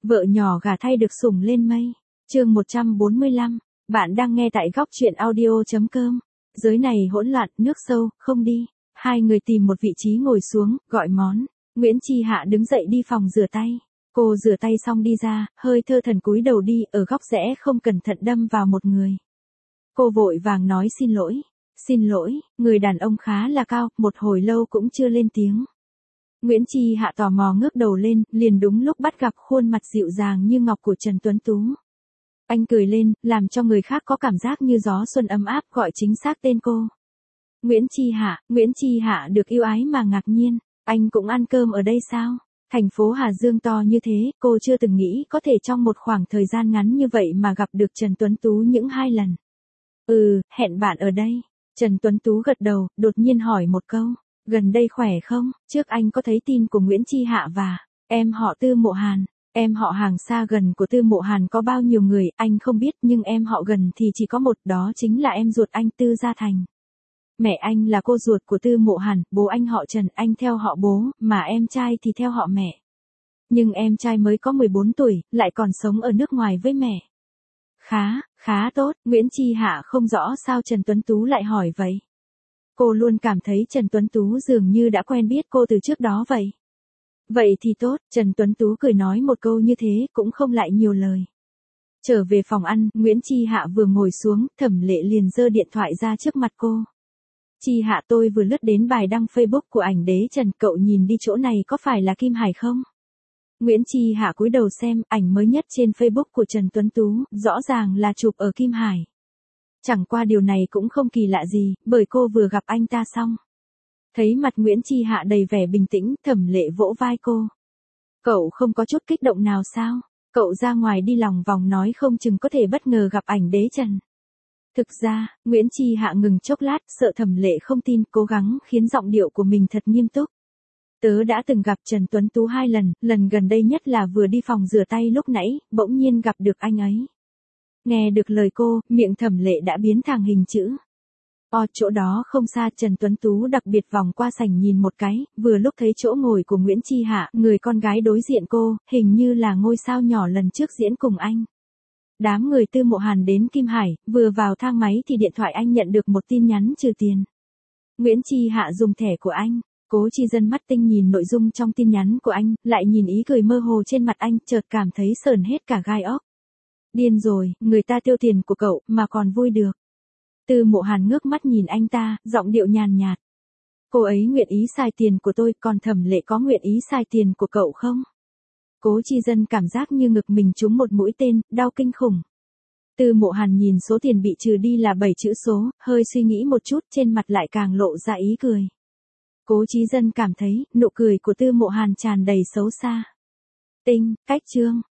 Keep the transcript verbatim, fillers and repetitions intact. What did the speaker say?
Vợ nhỏ gả thay được sủng lên mây. Chương một trăm bốn mươi lăm. Bạn đang nghe tại góc truyện audio chấm com. Giới này hỗn loạn, nước sâu, không đi. Hai người tìm một vị trí ngồi xuống, gọi món. Nguyễn Chi Hạ đứng dậy đi phòng rửa tay. Cô rửa tay xong đi ra, hơi thơ thần cúi đầu đi, ở góc rẽ không cẩn thận đâm vào một người. Cô vội vàng nói xin lỗi. Xin lỗi, người đàn ông khá là cao, một hồi lâu cũng chưa lên tiếng. Nguyễn Chi Hạ tò mò ngước đầu lên, liền đúng lúc bắt gặp khuôn mặt dịu dàng như ngọc của Trần Tuấn Tú. Anh cười lên, làm cho người khác có cảm giác như gió xuân ấm áp, gọi chính xác tên cô. Nguyễn Chi Hạ, Nguyễn Chi Hạ được yêu ái mà ngạc nhiên, anh cũng ăn cơm ở đây sao? Thành phố Hà Dương to như thế, cô chưa từng nghĩ có thể trong một khoảng thời gian ngắn như vậy mà gặp được Trần Tuấn Tú những hai lần. Ừ, hẹn bạn ở đây. Trần Tuấn Tú gật đầu, đột nhiên hỏi một câu. Gần đây khỏe không? Trước anh có thấy tin của Nguyễn Chi Hạ và em họ Tư Mộ Hàn. Em họ hàng xa gần của Tư Mộ Hàn có bao nhiêu người, anh không biết, nhưng em họ gần thì chỉ có một, đó chính là em ruột anh Tư Gia Thành. Mẹ anh là cô ruột của Tư Mộ Hàn, bố anh họ Trần, anh theo họ bố, mà em trai thì theo họ mẹ. Nhưng em trai mới có mười bốn tuổi, lại còn sống ở nước ngoài với mẹ. Khá, khá tốt, Nguyễn Chi Hạ không rõ sao Trần Tuấn Tú lại hỏi vậy. Cô luôn cảm thấy Trần Tuấn Tú dường như đã quen biết cô từ trước đó vậy. Vậy thì tốt, Trần Tuấn Tú cười nói một câu như thế, cũng không lại nhiều lời. Trở về phòng ăn, Nguyễn Chi Hạ vừa ngồi xuống, Thẩm Lệ liền giơ điện thoại ra trước mặt cô. Chi Hạ, tôi vừa lướt đến bài đăng Facebook của ảnh đế Trần, cậu nhìn đi, chỗ này có phải là Kim Hải không? Nguyễn Chi Hạ cúi đầu xem, ảnh mới nhất trên Facebook của Trần Tuấn Tú, rõ ràng là chụp ở Kim Hải. Chẳng qua điều này cũng không kỳ lạ gì, bởi cô vừa gặp anh ta xong. Thấy mặt Nguyễn Chi Hạ đầy vẻ bình tĩnh, Thẩm Lệ vỗ vai cô. Cậu không có chút kích động nào sao? Cậu ra ngoài đi lòng vòng nói không chừng có thể bất ngờ gặp ảnh đế Trần. Thực ra, Nguyễn Chi Hạ ngừng chốc lát, sợ Thẩm Lệ không tin, cố gắng khiến giọng điệu của mình thật nghiêm túc. Tớ đã từng gặp Trần Tuấn Tú hai lần, lần gần đây nhất là vừa đi phòng rửa tay lúc nãy, bỗng nhiên gặp được anh ấy. Nghe được lời cô, miệng Thẩm Lệ đã biến thành hình chữ. O, chỗ đó không xa. Trần Tuấn Tú đặc biệt vòng qua sảnh nhìn một cái, vừa lúc thấy chỗ ngồi của Nguyễn Chi Hạ, người con gái đối diện cô, hình như là ngôi sao nhỏ lần trước diễn cùng anh. Đám người Tư Mộ Hàn đến Kim Hải, vừa vào thang máy thì điện thoại anh nhận được một tin nhắn trừ tiền. Nguyễn Chi Hạ dùng thẻ của anh. Cố Chi Dân mắt tinh nhìn nội dung trong tin nhắn của anh, lại nhìn ý cười mơ hồ trên mặt anh, chợt cảm thấy sởn hết cả gai óc. Điên rồi, người ta tiêu tiền của cậu, mà còn vui được. Tư Mộ Hàn ngước mắt nhìn anh ta, giọng điệu nhàn nhạt. Cô ấy nguyện ý xài tiền của tôi, còn Thẩm Lệ có nguyện ý xài tiền của cậu không? Cố Chi Dân cảm giác như ngực mình trúng một mũi tên, đau kinh khủng. Tư Mộ Hàn nhìn số tiền bị trừ đi là bảy chữ số, hơi suy nghĩ một chút, trên mặt lại càng lộ ra ý cười. Cố Chí Dân cảm thấy, nụ cười của Tư Mộ Hàn tràn đầy xấu xa. Tinh, cách chương.